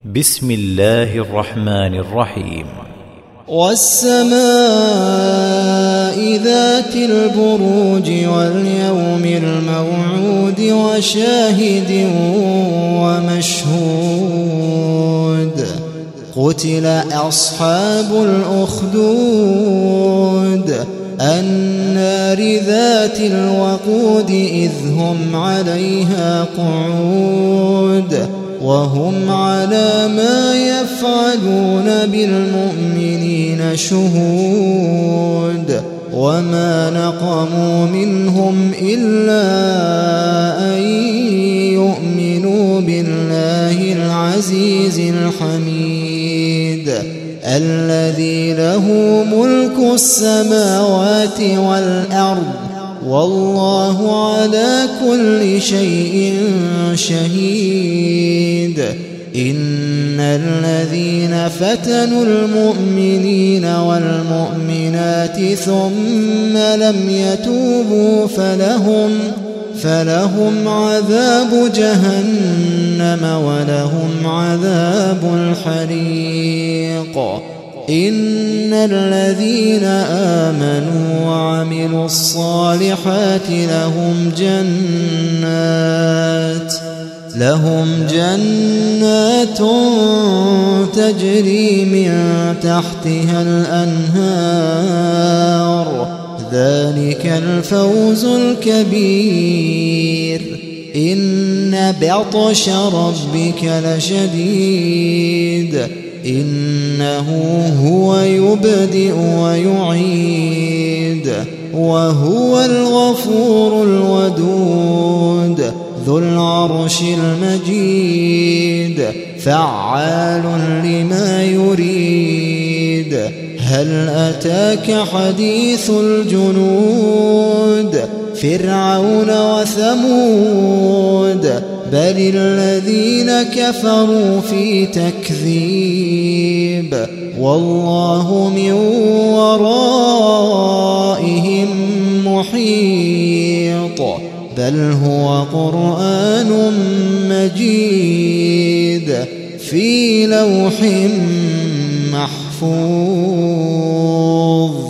بسم الله الرحمن الرحيم. والسماء ذات البروج واليوم الموعود وشاهد ومشهود قتل أصحاب الأخدود النار ذات الوقود إذ هم عليها قعود وهم على ما يفعلون بالمؤمنين شهود وما نقموا منهم إلا أن يؤمنوا بالله العزيز الحميد الذي له ملك السماوات والأرض والله على كل شيء شهيد. إن الذين فتنوا المؤمنين والمؤمنات ثم لم يتوبوا فلهم عذاب جهنم ولهم عذاب الحريق. إن الذين آمنوا وعملوا الصالحات لهم جنات تجري من تحتها الأنهار ذلك الفوز الكبير. إن بطش ربك لشديد إنه هو يبدئ ويعيد وهو الغفور الودود ذو العرش المجيد فعال لما يريد. هل أتاك حديث الجنود فرعون وثمود بل الذين كفروا في تكذيب والله من ورائهم محيط بل هو قرآن مجيد في لوح محفوظ.